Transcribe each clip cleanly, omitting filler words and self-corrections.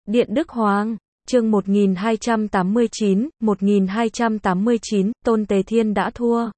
Điện Đức Hoàng, chương 1289, Tôn Tề Thiên đã thua.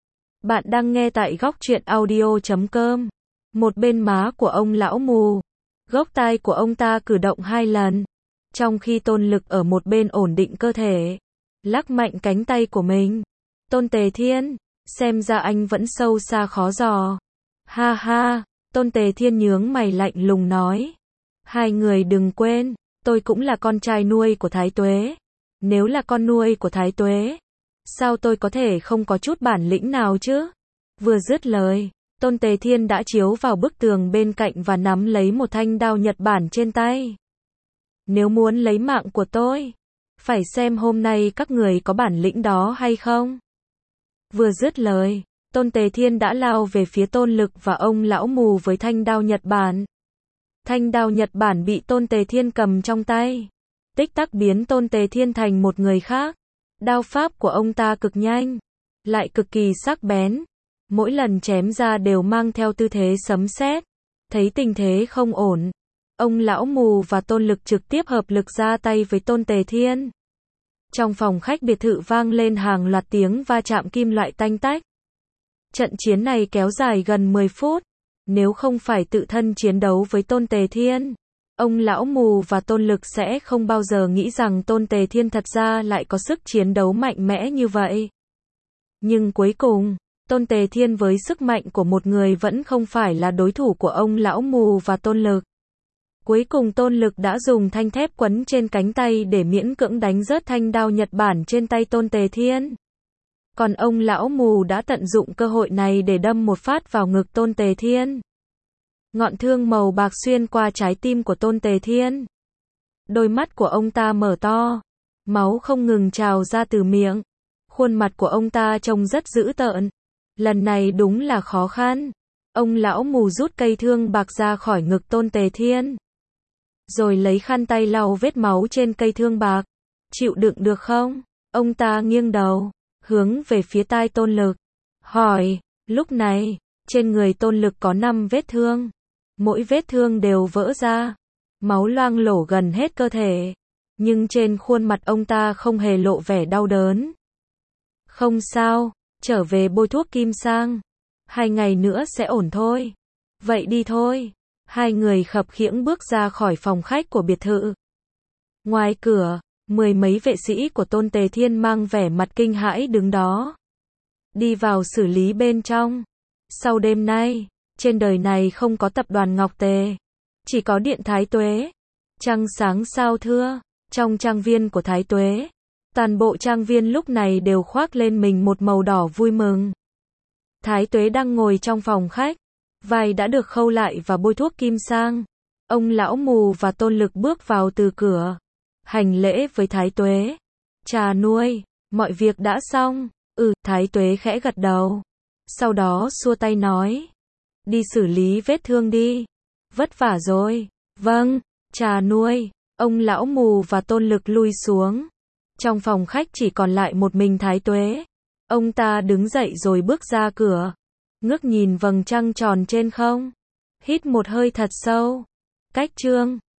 Bạn đang nghe tại góc truyện audio.com. Một bên má của ông lão mù, gốc tai của ông ta cử động 2 lần, trong khi Tôn Lực ở một bên ổn định cơ thể, lắc mạnh cánh tay của mình. Tôn Tề Thiên, xem ra anh vẫn sâu xa khó dò. Ha ha, Tôn Tề Thiên nhướng mày lạnh lùng nói. Hai người đừng quên, tôi cũng là con trai nuôi của Thái Tuế. Nếu là con nuôi của Thái Tuế, sao tôi có thể không có chút bản lĩnh nào chứ? Vừa dứt lời, Tôn Tề Thiên đã chiếu vào bức tường bên cạnh và nắm lấy một thanh đao Nhật Bản trên tay. Nếu muốn lấy mạng của tôi, phải xem hôm nay các người có bản lĩnh đó hay không? Vừa dứt lời, Tôn Tề Thiên đã lao về phía Tôn Lực và ông lão mù với thanh đao Nhật Bản. Thanh đao Nhật Bản bị Tôn Tề Thiên cầm trong tay, tích tắc biến Tôn Tề Thiên thành một người khác. Đao pháp của ông ta cực nhanh, lại cực kỳ sắc bén. Mỗi lần chém ra đều mang theo tư thế sấm sét. Thấy tình thế không ổn, ông lão mù và Tôn Lực trực tiếp hợp lực ra tay với Tôn Tề Thiên. Trong phòng khách biệt thự vang lên hàng loạt tiếng va chạm kim loại tanh tách. Trận chiến này kéo dài gần 10 phút. Nếu không phải tự thân chiến đấu với Tôn Tề Thiên, ông lão mù và Tôn Lực sẽ không bao giờ nghĩ rằng Tôn Tề Thiên thật ra lại có sức chiến đấu mạnh mẽ như vậy. Nhưng cuối cùng, Tôn Tề Thiên với sức mạnh của một người vẫn không phải là đối thủ của ông lão mù và Tôn Lực. Cuối cùng Tôn Lực đã dùng thanh thép quấn trên cánh tay để miễn cưỡng đánh rớt thanh đao Nhật Bản trên tay Tôn Tề Thiên. Còn ông lão mù đã tận dụng cơ hội này để đâm một phát vào ngực Tôn Tề Thiên. Ngọn thương màu bạc xuyên qua trái tim của Tôn Tề Thiên. Đôi mắt của ông ta mở to, máu không ngừng trào ra từ miệng. Khuôn mặt của ông ta trông rất dữ tợn. Lần này đúng là khó khăn. Ông lão mù rút cây thương bạc ra khỏi ngực Tôn Tề Thiên, rồi lấy khăn tay lau vết máu trên cây thương bạc. Chịu đựng được không? Ông ta nghiêng đầu, hướng về phía tai Tôn Lực, hỏi. Lúc này, trên người Tôn Lực có 5 vết thương. Mỗi vết thương đều vỡ ra, máu loang lổ gần hết cơ thể. Nhưng trên khuôn mặt ông ta không hề lộ vẻ đau đớn. Không sao, trở về bôi thuốc kim sang. 2 ngày nữa sẽ ổn thôi. Vậy đi thôi. Hai người khập khiễng bước ra khỏi phòng khách của biệt thự. Ngoài cửa, 10 mấy vệ sĩ của Tôn Tề Thiên mang vẻ mặt kinh hãi đứng đó. Đi vào xử lý bên trong. Sau đêm nay, trên đời này không có tập đoàn Ngọc Tề, chỉ có điện Thái Tuế. Trăng sáng sao thưa, trong trang viên của Thái Tuế, toàn bộ trang viên lúc này đều khoác lên mình một màu đỏ vui mừng. Thái Tuế đang ngồi trong phòng khách, vai đã được khâu lại và bôi thuốc kim sang. Ông lão mù và Tôn Lực bước vào từ cửa, hành lễ với Thái Tuế. Trà nuôi, mọi việc đã xong. Thái Tuế khẽ gật đầu. Sau đó xua tay nói. Đi xử lý vết thương đi. Vất vả rồi. Vâng, trà nuôi. Ông lão mù và Tôn Lực lui xuống. Trong phòng khách chỉ còn lại một mình Thái Tuế. Ông ta đứng dậy rồi bước ra cửa, ngước nhìn vầng trăng tròn trên không. Hít một hơi thật sâu. Cách chương